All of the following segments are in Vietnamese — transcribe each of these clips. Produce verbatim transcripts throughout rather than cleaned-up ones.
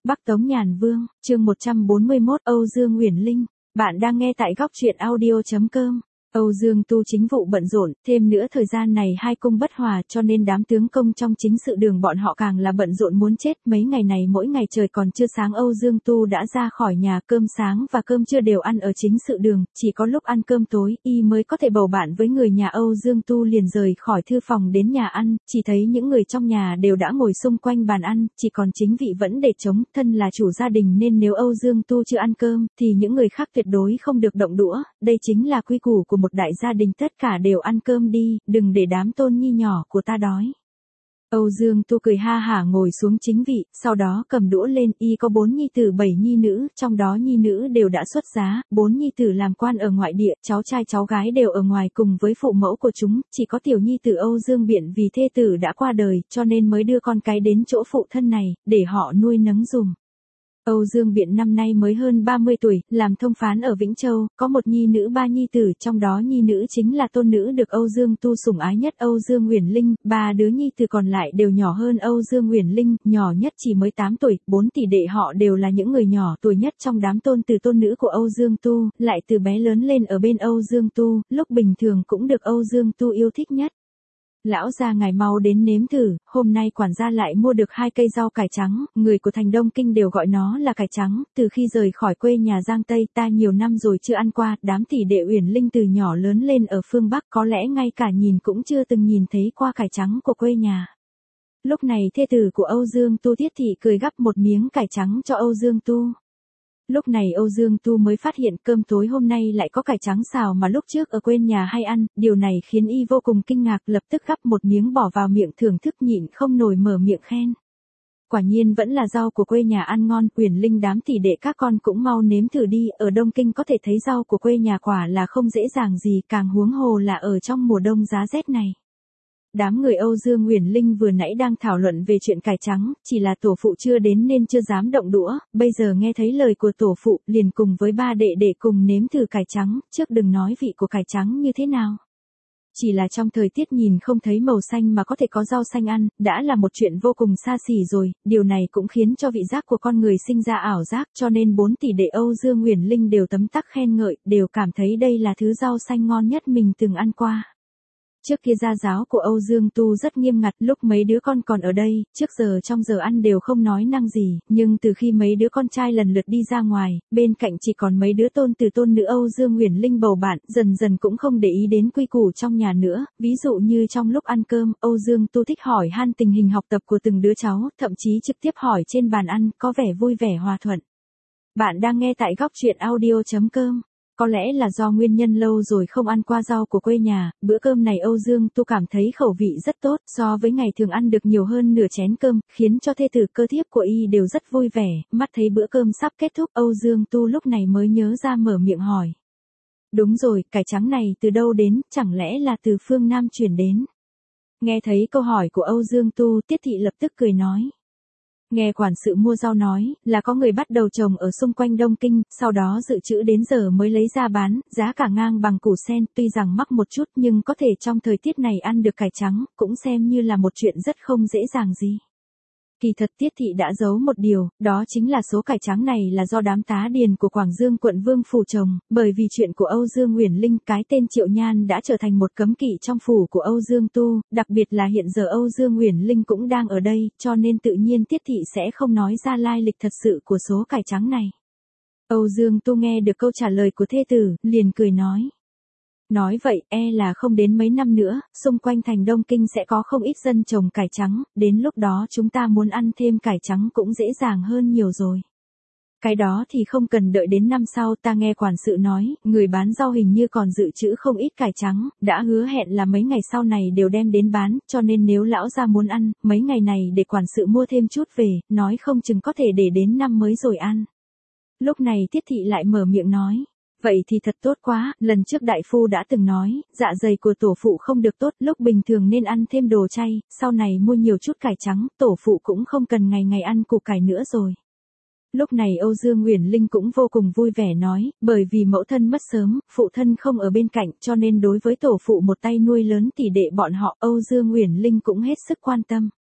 Bắc Tống Nhàn Vương, chương một trăm bốn mươi mốt Âu Dương Uyển Linh. Bạn đang nghe tại góc truyện audio chấm com. Âu Dương Tu chính vụ bận rộn, thêm nữa thời gian này hai cung bất hòa cho nên đám tướng công trong chính sự đường bọn họ càng là bận rộn muốn chết. Mấy ngày này mỗi ngày trời còn chưa sáng Âu Dương Tu đã ra khỏi nhà, cơm sáng và cơm trưa đều ăn ở chính sự đường, chỉ có lúc ăn cơm tối y mới có thể bầu bạn với người nhà. Âu Dương Tu liền rời khỏi thư phòng đến nhà ăn, chỉ thấy những người trong nhà đều đã ngồi xung quanh bàn ăn, chỉ còn chính vị vẫn để trống. Thân là chủ gia đình nên nếu Âu Dương Tu chưa ăn cơm thì những người khác tuyệt đối không được động đũa, đây chính là quy củ của một đại gia đình, tất cả đều ăn cơm đi, đừng để đám tôn nhi nhỏ của ta đói. Âu Dương Tu cười ha hả ngồi xuống chính vị, sau đó cầm đũa lên. Y có bốn nhi tử bảy nhi nữ, trong đó nhi nữ đều đã xuất giá, bốn nhi tử làm quan ở ngoại địa, cháu trai cháu gái đều ở ngoài cùng với phụ mẫu của chúng, chỉ có tiểu nhi tử Âu Dương Biện vì thê tử đã qua đời, cho nên mới đưa con cái đến chỗ phụ thân này, để họ nuôi nấng dùm. Âu Dương Biện năm nay mới hơn ba mươi tuổi, làm thông phán ở Vĩnh Châu, có một nhi nữ ba nhi tử, trong đó nhi nữ chính là tôn nữ được Âu Dương Tu sủng ái nhất Âu Dương Uyển Linh, ba đứa nhi tử còn lại đều nhỏ hơn Âu Dương Uyển Linh, nhỏ nhất chỉ mới tám tuổi, bốn tỷ đệ họ đều là những người nhỏ tuổi nhất trong đám tôn tử tôn nữ của Âu Dương Tu, lại từ bé lớn lên ở bên Âu Dương Tu, lúc bình thường cũng được Âu Dương Tu yêu thích nhất. Lão gia ngài mau đến nếm thử, hôm nay quản gia lại mua được hai cây rau cải trắng, người của thành Đông Kinh đều gọi nó là cải trắng, từ khi rời khỏi quê nhà Giang Tây ta nhiều năm rồi chưa ăn qua, đám tỷ đệ Uyển Linh từ nhỏ lớn lên ở phương Bắc có lẽ ngay cả nhìn cũng chưa từng nhìn thấy qua cải trắng của quê nhà. Lúc này thê tử của Âu Dương Tu Tiết Thị cười gắp một miếng cải trắng cho Âu Dương Tu. Lúc này Âu Dương Tu mới phát hiện cơm tối hôm nay lại có cải trắng xào mà lúc trước ở quê nhà hay ăn, điều này khiến y vô cùng kinh ngạc, lập tức gắp một miếng bỏ vào miệng thưởng thức nhịn không nổi mở miệng khen. Quả nhiên vẫn là rau của quê nhà ăn ngon. Uyển Linh đám tỷ đệ các con cũng mau nếm thử đi, ở Đông Kinh có thể thấy rau của quê nhà quả là không dễ dàng gì, càng huống hồ là ở trong mùa đông giá rét này. Đám người Âu Dương Uyển Linh vừa nãy đang thảo luận về chuyện cải trắng, chỉ là tổ phụ chưa đến nên chưa dám động đũa, bây giờ nghe thấy lời của tổ phụ, liền cùng với ba đệ đệ cùng nếm thử cải trắng, trước đừng nói vị của cải trắng như thế nào. Chỉ là trong thời tiết nhìn không thấy màu xanh mà có thể có rau xanh ăn, đã là một chuyện vô cùng xa xỉ rồi, điều này cũng khiến cho vị giác của con người sinh ra ảo giác, cho nên bốn tỷ đệ Âu Dương Uyển Linh đều tấm tắc khen ngợi, đều cảm thấy đây là thứ rau xanh ngon nhất mình từng ăn qua. Trước kia gia giáo của Âu Dương Tu rất nghiêm ngặt, lúc mấy đứa con còn ở đây, trước giờ trong giờ ăn đều không nói năng gì, nhưng từ khi mấy đứa con trai lần lượt đi ra ngoài, bên cạnh chỉ còn mấy đứa tôn từ tôn nữ Âu Dương Uyển Linh bầu bạn, dần dần cũng không để ý đến quy củ trong nhà nữa, ví dụ như trong lúc ăn cơm, Âu Dương Tu thích hỏi han tình hình học tập của từng đứa cháu, thậm chí trực tiếp hỏi trên bàn ăn, có vẻ vui vẻ hòa thuận. Bạn đang nghe tại góc truyện audio chấm com. Có lẽ là do nguyên nhân lâu rồi không ăn qua rau của quê nhà, bữa cơm này Âu Dương Tu cảm thấy khẩu vị rất tốt, so với ngày thường ăn được nhiều hơn nửa chén cơm, khiến cho thê tử cơ thiếp của y đều rất vui vẻ. Mắt thấy bữa cơm sắp kết thúc, Âu Dương Tu lúc này mới nhớ ra mở miệng hỏi. Đúng rồi, cải trắng này từ đâu đến, chẳng lẽ là từ phương Nam chuyển đến? Nghe thấy câu hỏi của Âu Dương Tu, Tiết Thị lập tức cười nói. Nghe quản sự mua rau nói, là có người bắt đầu trồng ở xung quanh Đông Kinh, sau đó dự trữ đến giờ mới lấy ra bán, giá cả ngang bằng củ sen, tuy rằng mắc một chút nhưng có thể trong thời tiết này ăn được cải trắng, cũng xem như là một chuyện rất không dễ dàng gì. Kỳ thật Tiết Thị đã giấu một điều, đó chính là số cải trắng này là do đám tá điền của Quảng Dương quận Vương phủ trồng, bởi vì chuyện của Âu Dương Uyển Linh, cái tên Triệu Nhan đã trở thành một cấm kỵ trong phủ của Âu Dương Tu, đặc biệt là hiện giờ Âu Dương Uyển Linh cũng đang ở đây, cho nên tự nhiên Tiết Thị sẽ không nói ra lai lịch thật sự của số cải trắng này. Âu Dương Tu nghe được câu trả lời của thê tử, liền cười nói. Nói vậy, e là không đến mấy năm nữa, xung quanh thành Đông Kinh sẽ có không ít dân trồng cải trắng, đến lúc đó chúng ta muốn ăn thêm cải trắng cũng dễ dàng hơn nhiều rồi. Cái đó thì không cần đợi đến năm sau, ta nghe quản sự nói, người bán rau hình như còn dự trữ không ít cải trắng, đã hứa hẹn là mấy ngày sau này đều đem đến bán, cho nên nếu lão gia muốn ăn, mấy ngày này để quản sự mua thêm chút về, nói không chừng có thể để đến năm mới rồi ăn. Lúc này Tiết Thị lại mở miệng nói. Vậy thì thật tốt quá, lần trước đại phu đã từng nói, dạ dày của tổ phụ không được tốt, lúc bình thường nên ăn thêm đồ chay, sau này mua nhiều chút cải trắng, tổ phụ cũng không cần ngày ngày ăn củ cải nữa rồi. Lúc này Âu Dương Uyển Linh cũng vô cùng vui vẻ nói, bởi vì mẫu thân mất sớm, phụ thân không ở bên cạnh, cho nên đối với tổ phụ một tay nuôi lớn tỷ đệ bọn họ, Âu Dương Uyển Linh cũng hết sức quan tâm.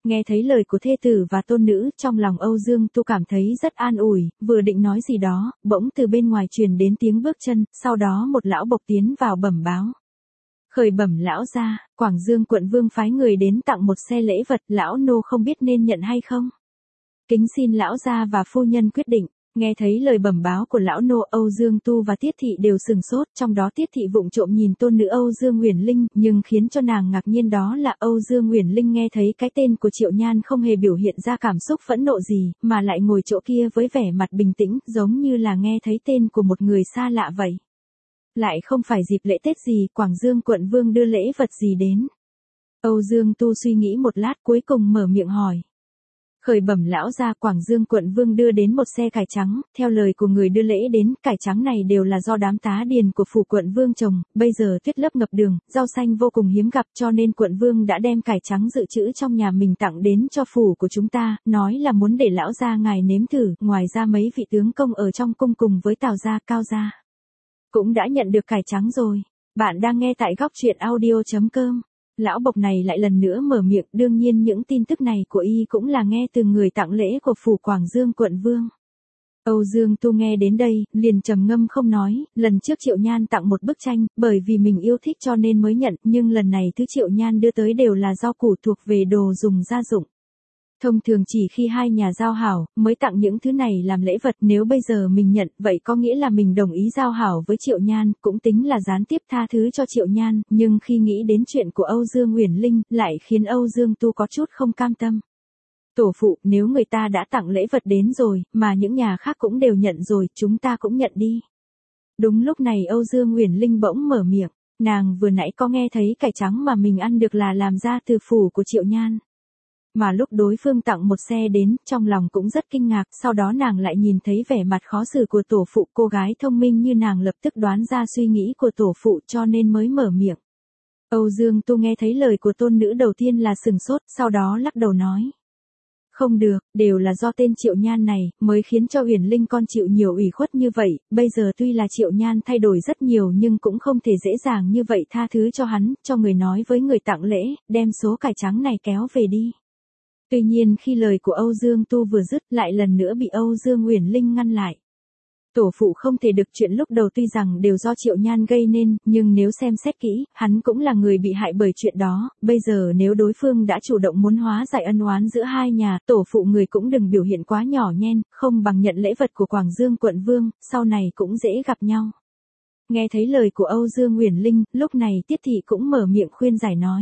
Nghe thấy lời của thê tử và tôn nữ, trong lòng Âu Dương Tu cảm thấy rất an ủi, vừa định nói gì đó, bỗng từ bên ngoài truyền đến tiếng bước chân, sau đó một lão bộc tiến vào bẩm báo. Khởi bẩm lão gia, Quảng Dương quận vương phái người đến tặng một xe lễ vật, lão nô không biết nên nhận hay không. Kính xin lão gia và phu nhân quyết định. Nghe thấy lời bẩm báo của lão nô, Âu Dương Tu và Tiết Thị đều sừng sốt, trong đó Tiết Thị vụng trộm nhìn tôn nữ Âu Dương Uyển Linh, nhưng khiến cho nàng ngạc nhiên đó là Âu Dương Uyển Linh nghe thấy cái tên của Triệu Nhan không hề biểu hiện ra cảm xúc phẫn nộ gì, mà lại ngồi chỗ kia với vẻ mặt bình tĩnh, giống như là nghe thấy tên của một người xa lạ vậy. Lại không phải dịp lễ Tết gì, Quảng Dương quận vương đưa lễ vật gì đến. Âu Dương Tu suy nghĩ một lát cuối cùng mở miệng hỏi. Khởi bẩm lão gia, Quảng Dương quận vương đưa đến một xe cải trắng, theo lời của người đưa lễ đến, cải trắng này đều là do đám tá điền của phủ quận vương trồng, bây giờ tuyết lấp ngập đường, rau xanh vô cùng hiếm gặp cho nên quận vương đã đem cải trắng dự trữ trong nhà mình tặng đến cho phủ của chúng ta, nói là muốn để lão gia ngài nếm thử, ngoài ra mấy vị tướng công ở trong cung cùng với Tào gia, Cao gia cũng đã nhận được cải trắng rồi. Bạn đang nghe tại góc truyện audio chấm com. Lão bộc này lại lần nữa mở miệng, đương nhiên những tin tức này của y cũng là nghe từ người tặng lễ của phủ Quảng Dương quận vương. Âu Dương Tu nghe đến đây, liền trầm ngâm không nói, lần trước Triệu Nhan tặng một bức tranh, bởi vì mình yêu thích cho nên mới nhận, nhưng lần này thứ Triệu Nhan đưa tới đều là rau củ thuộc về đồ dùng gia dụng. Thông thường chỉ khi hai nhà giao hảo, mới tặng những thứ này làm lễ vật, nếu bây giờ mình nhận, vậy có nghĩa là mình đồng ý giao hảo với Triệu Nhan, cũng tính là gián tiếp tha thứ cho Triệu Nhan, nhưng khi nghĩ đến chuyện của Âu Dương Uyển Linh, lại khiến Âu Dương Tu có chút không cam tâm. Tổ phụ, nếu người ta đã tặng lễ vật đến rồi, mà những nhà khác cũng đều nhận rồi, chúng ta cũng nhận đi. Đúng lúc này Âu Dương Uyển Linh bỗng mở miệng, nàng vừa nãy có nghe thấy cải trắng mà mình ăn được là làm ra từ phủ của Triệu Nhan. Mà lúc đối phương tặng một xe đến, trong lòng cũng rất kinh ngạc, sau đó nàng lại nhìn thấy vẻ mặt khó xử của tổ phụ, cô gái thông minh như nàng lập tức đoán ra suy nghĩ của tổ phụ cho nên mới mở miệng. Âu Dương Tu nghe thấy lời của tôn nữ đầu tiên là sừng sốt, sau đó lắc đầu nói. Không được, đều là do tên Triệu Nhan này, mới khiến cho Uyển Linh con chịu nhiều ủy khuất như vậy, bây giờ tuy là Triệu Nhan thay đổi rất nhiều nhưng cũng không thể dễ dàng như vậy tha thứ cho hắn, cho người nói với người tặng lễ, đem số cải trắng này kéo về đi. Tuy nhiên khi lời của Âu Dương Tu vừa dứt lại lần nữa bị Âu Dương Uyển Linh ngăn lại. Tổ phụ không thể được, chuyện lúc đầu tuy rằng đều do Triệu Nhan gây nên, nhưng nếu xem xét kỹ, hắn cũng là người bị hại bởi chuyện đó, bây giờ nếu đối phương đã chủ động muốn hóa giải ân oán giữa hai nhà, tổ phụ người cũng đừng biểu hiện quá nhỏ nhen, không bằng nhận lễ vật của Quảng Dương quận vương, sau này cũng dễ gặp nhau. Nghe thấy lời của Âu Dương Uyển Linh, lúc này Tiết Thị cũng mở miệng khuyên giải nói.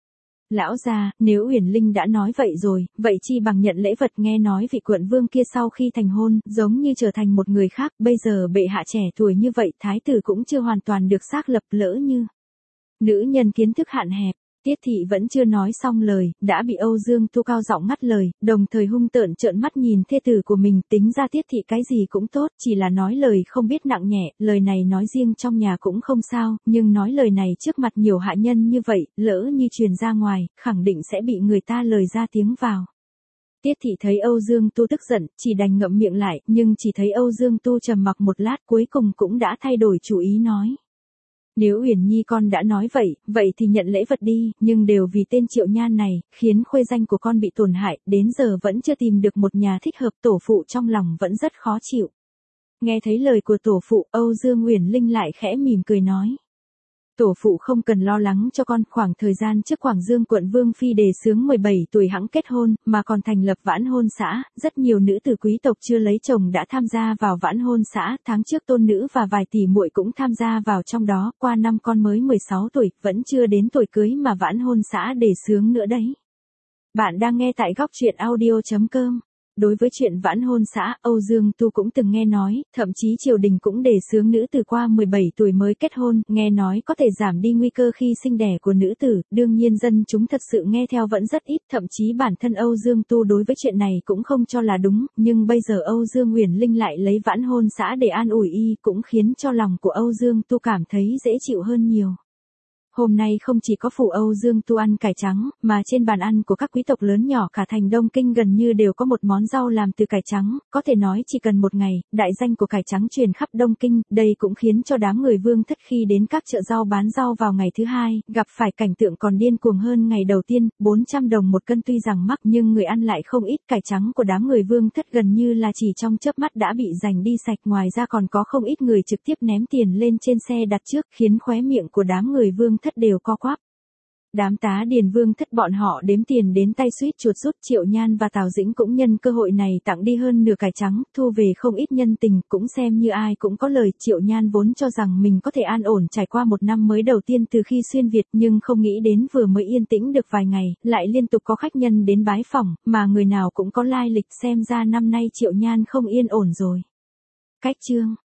Lão gia, nếu Uyển Linh đã nói vậy rồi, vậy chi bằng nhận lễ vật, nghe nói vị quận vương kia sau khi thành hôn, giống như trở thành một người khác, bây giờ bệ hạ trẻ tuổi như vậy, thái tử cũng chưa hoàn toàn được xác lập, lỡ như nữ nhân kiến thức hạn hẹp. Tiết Thị vẫn chưa nói xong lời, đã bị Âu Dương Tu cao giọng ngắt lời, đồng thời hung tợn trợn mắt nhìn thê tử của mình, tính ra Tiết Thị cái gì cũng tốt, chỉ là nói lời không biết nặng nhẹ, lời này nói riêng trong nhà cũng không sao, nhưng nói lời này trước mặt nhiều hạ nhân như vậy, lỡ như truyền ra ngoài, khẳng định sẽ bị người ta lời ra tiếng vào. Tiết Thị thấy Âu Dương Tu tức giận, chỉ đành ngậm miệng lại, nhưng chỉ thấy Âu Dương Tu trầm mặc một lát cuối cùng cũng đã thay đổi chủ ý nói. Nếu Uyển Nhi con đã nói vậy, vậy thì nhận lễ vật đi, nhưng đều vì tên Triệu Nhan này, khiến khuê danh của con bị tổn hại, đến giờ vẫn chưa tìm được một nhà thích hợp, tổ phụ trong lòng vẫn rất khó chịu. Nghe thấy lời của tổ phụ, Âu Dương Uyển Linh lại khẽ mỉm cười nói. Tổ phụ không cần lo lắng cho con, khoảng thời gian trước Quảng Dương quận Vương Phi đề xướng mười bảy tuổi hẵng kết hôn, mà còn thành lập vãn hôn xã, rất nhiều nữ tử quý tộc chưa lấy chồng đã tham gia vào vãn hôn xã, tháng trước tôn nữ và vài tỷ muội cũng tham gia vào trong đó, qua năm con mới mười sáu tuổi, vẫn chưa đến tuổi cưới mà vãn hôn xã đề xướng nữa đấy. Bạn đang nghe tại góc truyện audio chấm com. Đối với chuyện vãn hôn xã, Âu Dương Tu cũng từng nghe nói, thậm chí triều đình cũng đề xướng nữ tử qua mười bảy tuổi mới kết hôn, nghe nói có thể giảm đi nguy cơ khi sinh đẻ của nữ tử, đương nhiên dân chúng thật sự nghe theo vẫn rất ít, thậm chí bản thân Âu Dương Tu đối với chuyện này cũng không cho là đúng, nhưng bây giờ Âu Dương Uyển Linh lại lấy vãn hôn xã để an ủi y, cũng khiến cho lòng của Âu Dương Tu cảm thấy dễ chịu hơn nhiều. Hôm nay không chỉ có phủ Âu Dương Tu ăn cải trắng, mà trên bàn ăn của các quý tộc lớn nhỏ cả thành Đông Kinh gần như đều có một món rau làm từ cải trắng, có thể nói chỉ cần một ngày, đại danh của cải trắng truyền khắp Đông Kinh, đây cũng khiến cho đám người Vương Thất khi đến các chợ rau bán rau vào ngày thứ hai, gặp phải cảnh tượng còn điên cuồng hơn ngày đầu tiên, bốn trăm đồng một cân tuy rằng mắc nhưng người ăn lại không ít, cải trắng của đám người Vương Thất gần như là chỉ trong chớp mắt đã bị giành đi sạch, ngoài ra còn có không ít người trực tiếp ném tiền lên trên xe đặt trước, khiến khóe miệng của đám người Vương Thất đều co quắp. Đám tá điền Vương Thất bọn họ đếm tiền đến tay suýt chuột rút, Triệu Nhan và Tào Dĩnh cũng nhân cơ hội này tặng đi hơn nửa cải trắng, thu về không ít nhân tình, cũng xem như ai cũng có lời. Triệu Nhan vốn cho rằng mình có thể an ổn trải qua một năm mới đầu tiên từ khi xuyên Việt, nhưng không nghĩ đến vừa mới yên tĩnh được vài ngày, lại liên tục có khách nhân đến bái phỏng, mà người nào cũng có lai lịch, xem ra năm nay Triệu Nhan không yên ổn rồi. Cách chương